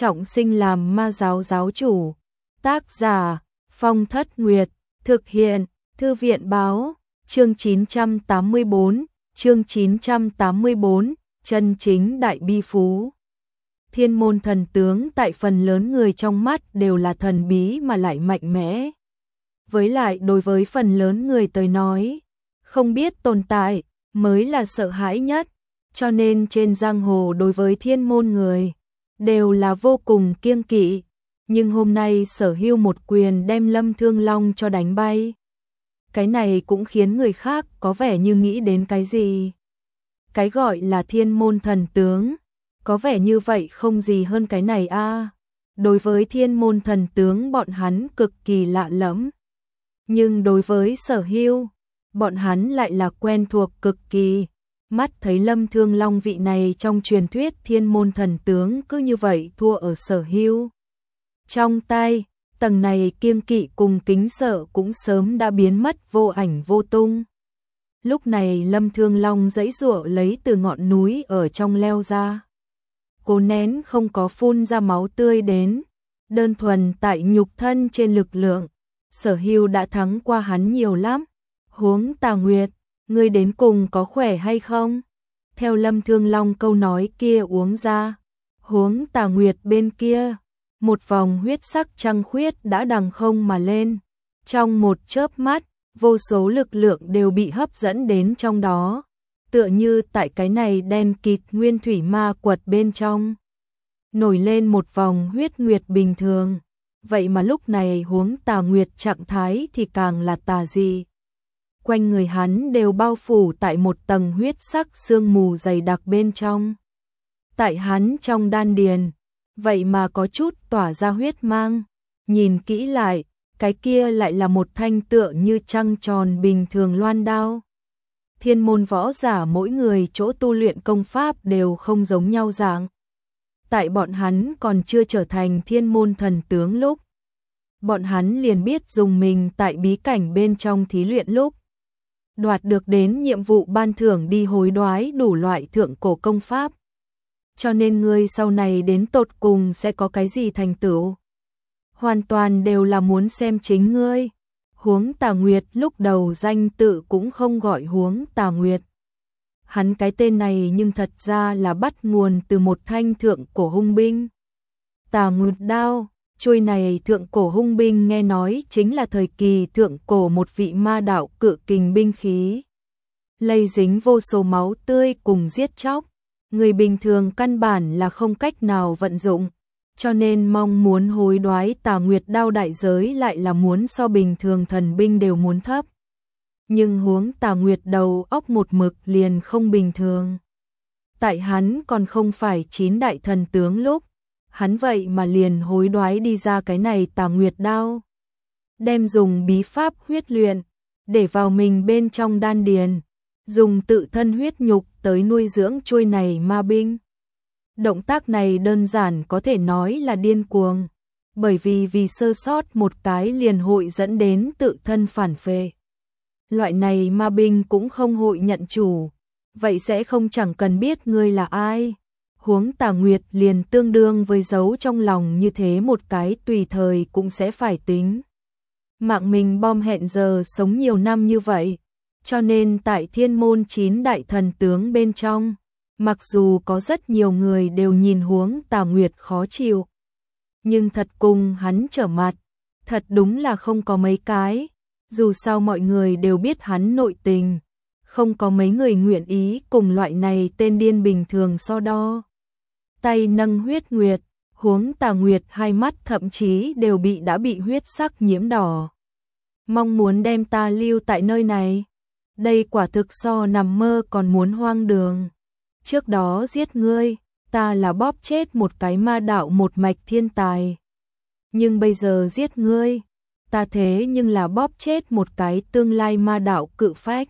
trọng sinh làm ma giáo giáo chủ. Tác giả Phong Thất Nguyệt, thực hiện Thư viện Báo, chương 984, chân chính đại bi phú. Thiên môn thần tướng tại phần lớn người trong mắt đều là thần bí mà lại mạnh mẽ. Với lại đối với phần lớn người tới nói, không biết tồn tại mới là sợ hãi nhất, cho nên trên giang hồ đối với thiên môn người đều là vô cùng kiêng kỵ. Nhưng hôm nay Sở Hưu một quyền đem Lâm Thương Long cho đánh bay. Cái này cũng khiến người khác có vẻ như nghĩ đến cái gì. Cái gọi là thiên môn thần tướng, có vẻ như vậy không gì hơn cái này a. Đối với thiên môn thần tướng bọn hắn cực kỳ lạ lẫm. Nhưng đối với Sở Hưu, bọn hắn lại là quen thuộc cực kỳ. Mắt thấy Lâm Thương Long vị này trong truyền thuyết thiên môn thần tướng cứ như vậy thua ở Sở Hưu trong tay, tầng này kiêng kỵ cùng kính sợ cũng sớm đã biến mất vô ảnh vô tung. Lúc này Lâm Thương Long giãy giụa lấy từ ngọn núi ở trong leo ra. Cố nén không có phun ra máu tươi đến, đơn thuần tại nhục thân trên lực lượng, Sở Hưu đã thắng qua hắn nhiều lắm. Huống Tà Nguyệt, ngươi đến cùng có khỏe hay không? Theo Lâm Thương Long câu nói kia uống ra, Huống Tà Nguyệt bên kia, một vòng huyết sắc trăng khuyết đã đằng không mà lên. Trong một chớp mắt, vô số lực lượng đều bị hấp dẫn đến trong đó, tựa như tại cái này đen kịt nguyên thủy ma quật bên trong nổi lên một vòng huyết nguyệt bình thường. Vậy mà lúc này Huống Tà Nguyệt trạng thái thì càng là tà dị. Quanh người hắn đều bao phủ tại một tầng huyết sắc sương mù dày đặc bên trong. Tại hắn trong đan điền, vậy mà có chút tỏa ra huyết mang. Nhìn kỹ lại, cái kia lại là một thanh tựa như trăng tròn bình thường loan đao. Thiên môn võ giả mỗi người chỗ tu luyện công pháp đều không giống nhau dạng. Tại bọn hắn còn chưa trở thành thiên môn thần tướng lúc, bọn hắn liền biết dùng mình tại bí cảnh bên trong thí luyện lúc, đoạt được đến nhiệm vụ ban thưởng đi hối đoái đủ loại thượng cổ công pháp. Cho nên ngươi sau này đến tột cùng sẽ có cái gì thành tựu, hoàn toàn đều là muốn xem chính ngươi. Huống Tà Nguyệt lúc đầu danh tự cũng không gọi Huống Tà Nguyệt. Hắn cái tên này nhưng thật ra là bắt nguồn từ một thanh thượng cổ hung binh. Tà Nguyệt đao, chuôi này thượng cổ hung binh nghe nói chính là thời kỳ thượng cổ một vị ma đạo cự kình binh khí. Lây dính vô số máu tươi cùng giết chóc. Người bình thường căn bản là không cách nào vận dụng, cho nên mong muốn hối đoái Tà Nguyệt đao đại giới lại là muốn so bình thường thần binh đều muốn thấp. Nhưng Huống Tà Nguyệt đầu óc một mực liền không bình thường. Tại hắn còn không phải 9 đại thần tướng lúc, hắn vậy mà liền hối đoái đi ra cái này Tà Nguyệt đao. Đem dùng bí pháp huyết luyện, để vào mình bên trong đan điền, dùng tự thân huyết nhục tới nuôi dưỡng chuôi này ma binh. Động tác này đơn giản có thể nói là điên cuồng, bởi vì sơ sót một cái liền hội dẫn đến tự thân phản phệ. Loại này ma binh cũng không hội nhận chủ, vậy sẽ không chẳng cần biết ngươi là ai. Huống Tà Nguyệt liền tương đương với giấu trong lòng như thế một cái tùy thời cũng sẽ phải tính mạng mình bom hẹn giờ sống nhiều năm như vậy. Cho nên tại thiên môn 9 đại thần tướng bên trong, mặc dù có rất nhiều người đều nhìn Huống Tà Nguyệt khó chịu, nhưng thật cùng hắn trở mặt, thật đúng là không có mấy cái. Dù sao mọi người đều biết hắn nội tình, không có mấy người nguyện ý cùng loại này tên điên bình thường so đo. Tay nâng huyết nguyệt, Huống Tà Nguyệt hai mắt thậm chí đều đã bị huyết sắc nhiễm đỏ. Mong muốn đem ta lưu tại nơi này, đây quả thực so nằm mơ còn muốn hoang đường. Trước đó giết ngươi, ta là bóp chết một cái ma đạo một mạch thiên tài. Nhưng bây giờ giết ngươi, ta thế nhưng là bóp chết một cái tương lai ma đạo cự phách.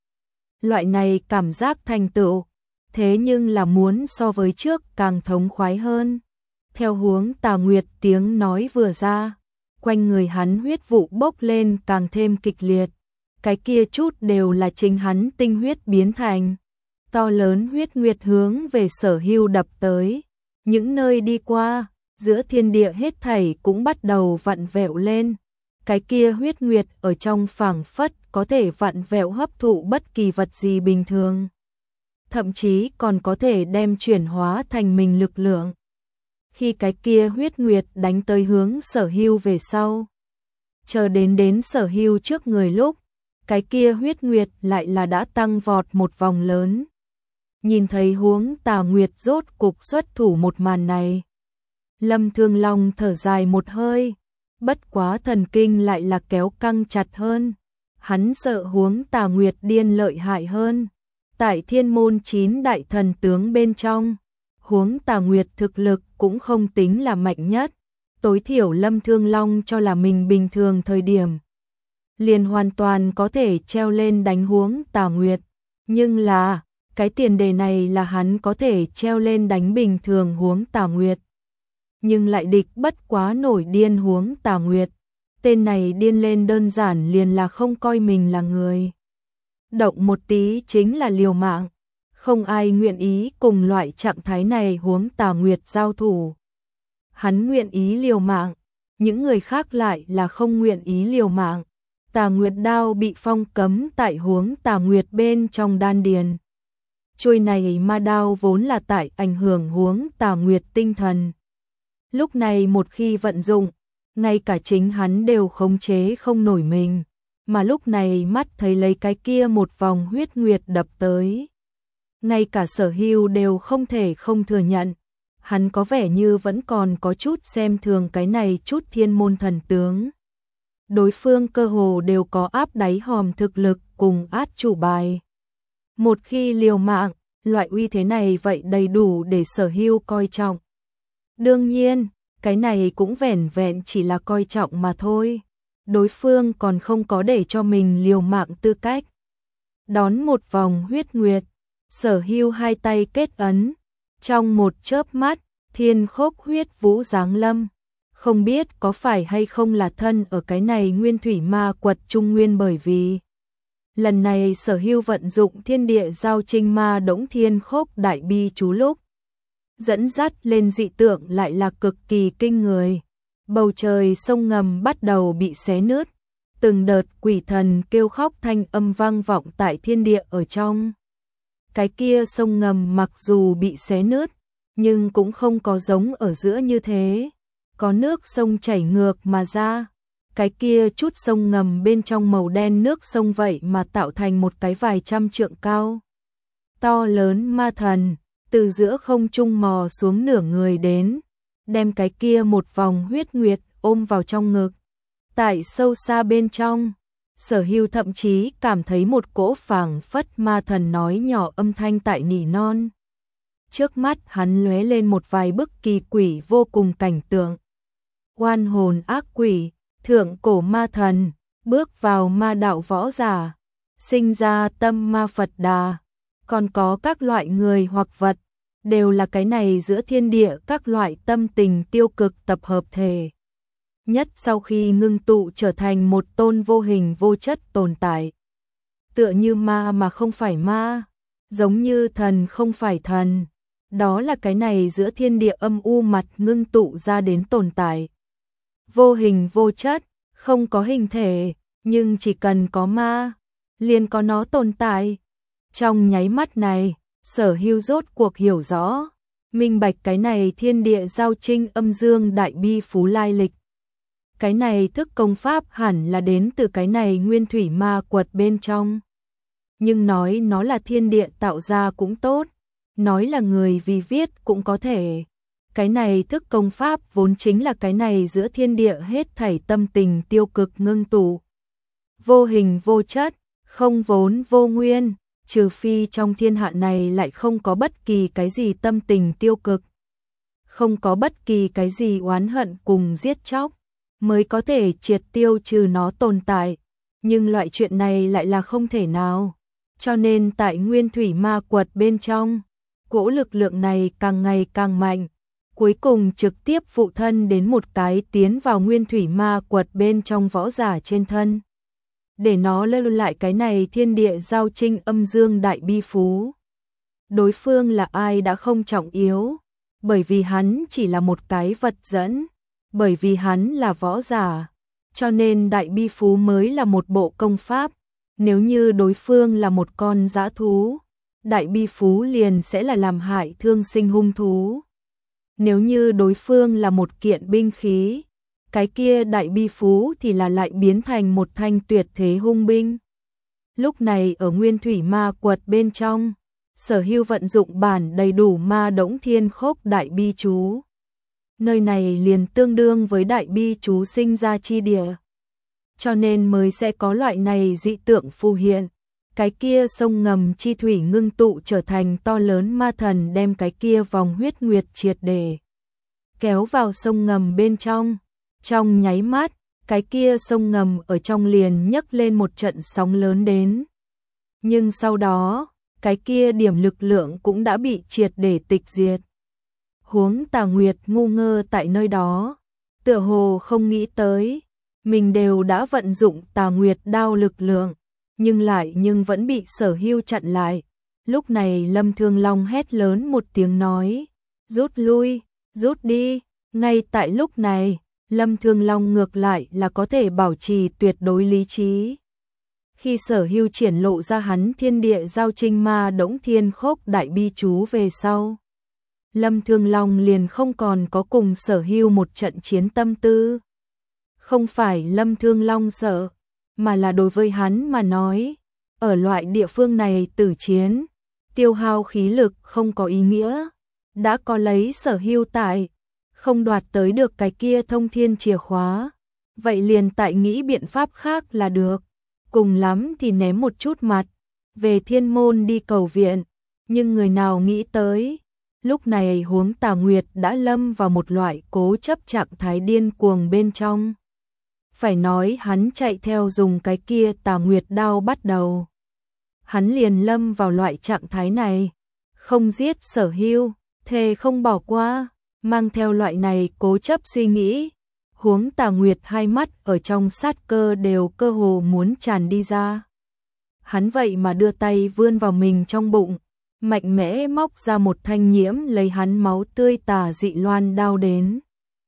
Loại này cảm giác thành tựu, thế nhưng là muốn so với trước càng thống khoái hơn. Theo Huống Tà Nguyệt tiếng nói vừa ra, quanh người hắn huyết vụ bốc lên càng thêm kịch liệt. Cái kia chút đều là chính hắn tinh huyết biến thành. To lớn huyết nguyệt hướng về Sở Hưu đập tới. Những nơi đi qua, giữa thiên địa hết thảy cũng bắt đầu vặn vẹo lên. Cái kia huyết nguyệt ở trong phảng phất có thể vặn vẹo hấp thụ bất kỳ vật gì bình thường. Thậm chí còn có thể đem chuyển hóa thành mình lực lượng. Khi cái kia huyết nguyệt đánh tới hướng Sở Hưu về sau, chờ đến Sở Hưu trước người lúc, cái kia huyết nguyệt lại là đã tăng vọt một vòng lớn. Nhìn thấy Huống Tà Nguyệt rốt cục xuất thủ một màn này, Lâm Thương Long thở dài một hơi, bất quá thần kinh lại là kéo căng chặt hơn. Hắn sợ Huống Tà Nguyệt điên lợi hại hơn. Tại Thiên Môn 9 đại thần tướng bên trong, Huống Tà Nguyệt thực lực cũng không tính là mạnh nhất. Tối thiểu Lâm Thương Long cho là mình bình thường thời điểm liền hoàn toàn có thể treo lên đánh Huống Tà Nguyệt. Nhưng là, cái tiền đề này là hắn có thể treo lên đánh bình thường Huống Tà Nguyệt. Nhưng lại địch bất quá nổi điên Huống Tà Nguyệt. Tên này điên lên đơn giản liền là không coi mình là người. Động một tí chính là liều mạng. Không ai nguyện ý cùng loại trạng thái này Huống Tà Nguyệt giao thủ. Hắn nguyện ý liều mạng, những người khác lại là không nguyện ý liều mạng. Tà Nguyệt đao bị phong cấm tại Huống Tà Nguyệt bên trong đan điền. Chuôi này ma đao vốn là tại ảnh hưởng Huống Tà Nguyệt tinh thần. Lúc này một khi vận dụng, ngay cả chính hắn đều khống chế không nổi mình, mà lúc này mắt thấy lấy cái kia một vòng huyết nguyệt đập tới. Ngay cả Sở Hưu đều không thể không thừa nhận, hắn có vẻ như vẫn còn có chút xem thường cái này chút thiên môn thần tướng. Đối phương cơ hồ đều có áp đáy hòm thực lực cùng át chủ bài. Một khi liều mạng, loại uy thế này vậy đầy đủ để Sở Hưu coi trọng. Đương nhiên, cái này cũng vẻn vẹn chỉ là coi trọng mà thôi. Đối phương còn không có để cho mình liều mạng tư cách. Đón một vòng huyết nguyệt, Sở Hưu hai tay kết ấn. Trong một chớp mắt, thiên khốc huyết vũ giáng lâm. Không biết có phải hay không là thân ở cái này nguyên thủy ma quật trung nguyên, bởi vì lần này Sở Hưu vận dụng thiên địa giao trinh ma đỗng thiên khốc đại bi chú lúc, dẫn dắt lên dị tượng lại là cực kỳ kinh người. Bầu trời sông ngầm bắt đầu bị xé nứt, từng đợt quỷ thần kêu khóc thanh âm vang vọng tại thiên địa ở trong. Cái kia sông ngầm mặc dù bị xé nứt, nhưng cũng không có giống ở giữa như thế, có nước sông chảy ngược mà ra. Cái kia chút sông ngầm bên trong màu đen nước sông vậy mà tạo thành một cái vài trăm trượng cao to lớn ma thần, từ giữa không trung mò xuống nửa người đến, đem cái kia một vòng huyết nguyệt ôm vào trong ngực. Tại sâu xa bên trong, Sở Hưu thậm chí cảm thấy một cỗ phảng phất ma thần nói nhỏ âm thanh tại nỉ non. Trước mắt hắn lóe lên một vài bức kỳ quỷ vô cùng cảnh tượng. Oan hồn ác quỷ, thượng cổ ma thần, bước vào ma đạo võ giả, sinh ra tâm ma Phật Đà, còn có các loại người hoặc vật, đều là cái này giữa thiên địa các loại tâm tình tiêu cực tập hợp thể. Nhất sau khi ngưng tụ trở thành một tôn vô hình vô chất tồn tại. Tựa như ma mà không phải ma, giống như thần không phải thần. Đó là cái này giữa thiên địa âm u mặt ngưng tụ ra đến tồn tại. Vô hình vô chất, không có hình thể, nhưng chỉ cần có ma, liền có nó tồn tại. Trong nháy mắt này, Sở Hưu rốt cuộc hiểu rõ, minh bạch cái này thiên địa giao trinh âm dương đại bi phú lai lịch. Cái này thức công pháp hẳn là đến từ cái này nguyên thủy ma quật bên trong. Nhưng nói nó là thiên địa tạo ra cũng tốt, nói là người vì viết cũng có thể. Cái này thức công pháp vốn chính là cái này giữa thiên địa hết thảy tâm tình tiêu cực ngưng tụ. Vô hình vô chất, không vốn vô nguyên, trừ phi trong thiên hạ này lại không có bất kỳ cái gì tâm tình tiêu cực. Không có bất kỳ cái gì oán hận cùng giết chóc, mới có thể triệt tiêu trừ nó tồn tại. Nhưng loại chuyện này lại là không thể nào. Cho nên tại nguyên thủy ma quật bên trong, cỗ lực lượng này càng ngày càng mạnh, cuối cùng trực tiếp phụ thân đến một cái tiến vào nguyên thủy ma quật bên trong võ giả trên thân. Để nó lơ lại cái này thiên địa giao trinh âm dương đại bi phú. Đối phương là ai đã không trọng yếu, bởi vì hắn chỉ là một cái vật dẫn, bởi vì hắn là võ giả, cho nên đại bi phú mới là một bộ công pháp. Nếu như đối phương là một con dã thú, đại bi phú liền sẽ là làm hại thương sinh hung thú. Nếu như đối phương là một kiện binh khí, cái kia đại bi phú thì là lại biến thành một thanh tuyệt thế hung binh. Lúc này ở Nguyên Thủy Ma Quật bên trong, Sở Hưu vận dụng bản đầy đủ Ma Đỗng Thiên Khốc đại bi chú. Nơi này liền tương đương với đại bi chú sinh ra chi địa, cho nên mới sẽ có loại này dị tượng phù hiện. Cái kia sông ngầm chi thủy ngưng tụ trở thành to lớn ma thần, đem cái kia vòng huyết nguyệt triệt để kéo vào sông ngầm bên trong. Trong nháy mắt, cái kia sông ngầm ở trong liền nhấc lên một trận sóng lớn đến. Nhưng sau đó, cái kia điểm lực lượng cũng đã bị triệt để tịch diệt. Huống Tà Nguyệt ngu ngơ tại nơi đó, tựa hồ không nghĩ tới, mình đều đã vận dụng Tà Nguyệt đao lực lượng, nhưng vẫn bị Sở Hưu chặn lại. Lúc này Lâm Thương Long hét lớn một tiếng nói, rút lui, rút đi. Ngay tại lúc này, Lâm Thương Long ngược lại là có thể bảo trì tuyệt đối lý trí. Khi Sở Hưu triển lộ ra hắn thiên địa giao trinh Ma Đỗng Thiên Khốc đại bi chú về sau, Lâm Thương Long liền không còn có cùng Sở Hưu một trận chiến tâm tư. Không phải Lâm Thương Long sợ, mà là đối với hắn mà nói, ở loại địa phương này tử chiến, tiêu hao khí lực không có ý nghĩa. Đã có lấy Sở Hưu tại, không đoạt tới được cái kia thông thiên chìa khóa, vậy liền tại nghĩ biện pháp khác là được. Cùng lắm thì ném một chút mặt, về Thiên Môn đi cầu viện. Nhưng người nào nghĩ tới, lúc này Huống Tà Nguyệt đã lâm vào một loại cố chấp trạng thái điên cuồng bên trong. Phải nói hắn chạy theo dùng cái kia Tà Nguyệt đao bắt đầu, hắn liền lâm vào loại trạng thái này, không giết Sở Hưu, thề không bỏ qua. Mang theo loại này cố chấp suy nghĩ, Huống Tà Nguyệt hai mắt ở trong sát cơ đều cơ hồ muốn tràn đi ra. Hắn vậy mà đưa tay vươn vào mình trong bụng, mạnh mẽ móc ra một thanh nhiễm lấy hắn máu tươi tà dị loan đao đến.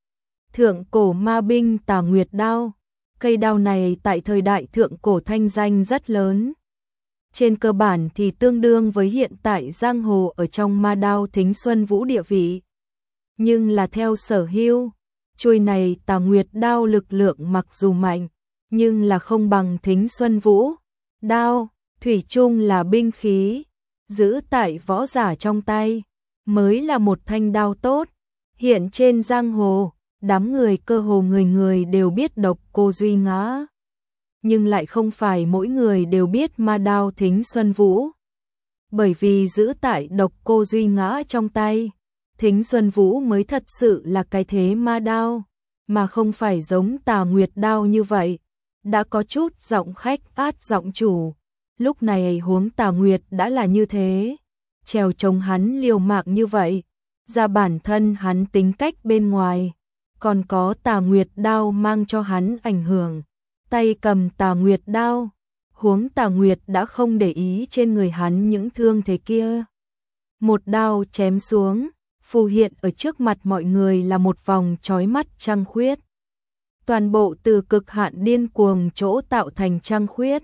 Thượng cổ ma binh Tà Nguyệt đao, cây đao này tại thời đại thượng cổ thanh danh rất lớn. Trên cơ bản thì tương đương với hiện tại giang hồ ở trong ma đao Thính Xuân Vũ địa vị. Nhưng là theo Sở Hưu, chuôi này Tà Nguyệt đao lực lượng mặc dù mạnh, nhưng là không bằng Thính Xuân Vũ. Đao, thủy chung là binh khí, giữ tại võ giả trong tay, mới là một thanh đao tốt. Hiện trên giang hồ, đám người cơ hồ người người đều biết Độc Cô Duy Ngã. Nhưng lại không phải mỗi người đều biết ma đao Thính Xuân Vũ. Bởi vì giữ tại Độc Cô Duy Ngã trong tay, Thính Xuân Vũ mới thật sự là cái thế ma đao, mà không phải giống Tà Nguyệt đao như vậy. Đã có chút giọng khách át giọng chủ, lúc này Huống Tà Nguyệt đã là như thế, trèo chống hắn liều mạng như vậy, ra bản thân hắn tính cách bên ngoài, còn có Tà Nguyệt đao mang cho hắn ảnh hưởng. Tay cầm Tà Nguyệt đao, Huống Tà Nguyệt đã không để ý trên người hắn những thương thế kia. Một đao chém xuống, phù hiện ở trước mặt mọi người là một vòng chói mắt trăng khuyết. Toàn bộ từ cực hạn điên cuồng chỗ tạo thành trăng khuyết.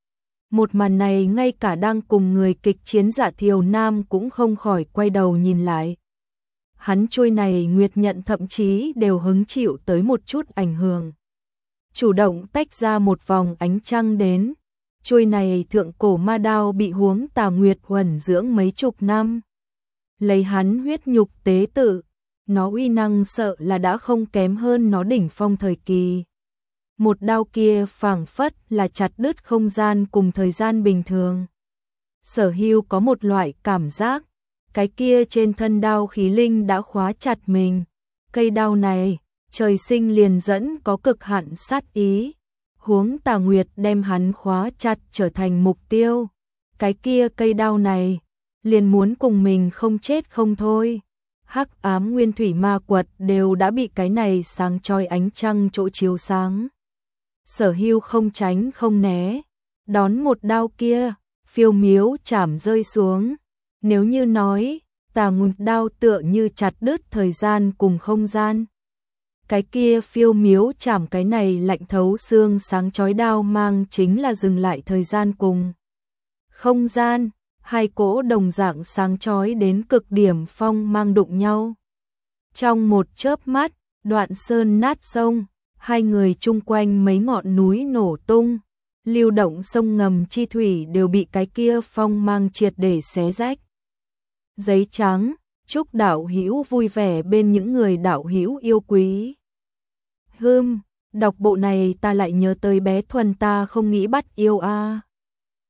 Một màn này ngay cả đang cùng người kịch chiến Dạ Thiều Nam cũng không khỏi quay đầu nhìn lại. Hắn trôi này nguyệt nhận thậm chí đều hứng chịu tới một chút ảnh hưởng. Chủ động tách ra một vòng ánh trăng đến. Trôi này thượng cổ ma đao bị Huống Tà Nguyệt huẩn dưỡng mấy chục năm. Lấy hắn huyết nhục tế tự, nó uy năng sợ là đã không kém hơn nó đỉnh phong thời kỳ. Một đao kia phảng phất là chặt đứt không gian cùng thời gian bình thường. Sở Hưu có một loại cảm giác, cái kia trên thân đao khí linh đã khóa chặt mình. Cây đao này, trời sinh liền dẫn có cực hạn sát ý. Huống Tà Nguyệt đem hắn khóa chặt trở thành mục tiêu. Cái kia cây đao này, liền muốn cùng mình không chết không thôi. Hắc ám Nguyên Thủy Ma Quật đều đã bị cái này sáng chói ánh trăng chỗ chiếu sáng. Sở Hưu không tránh không né, đón một đao kia, phiêu miếu chảm rơi xuống. Nếu như nói, tà ngụt đao tựa như chặt đứt thời gian cùng không gian. Cái kia phiêu miếu chảm cái này lạnh thấu xương sáng chói đao mang chính là dừng lại thời gian cùng không gian, hai cỗ đồng dạng sáng chói đến cực điểm phong mang đụng nhau. Trong một chớp mắt, đoạn sơn nát sông, hai người chung quanh mấy ngọn núi nổ tung, lưu động sông ngầm chi thủy đều bị cái kia phong mang triệt để xé rách. Giấy trắng, chúc đạo hữu vui vẻ bên những người đạo hữu yêu quý. Đọc bộ này ta lại nhớ tới bé Thuần ta không nghĩ bắt yêu a.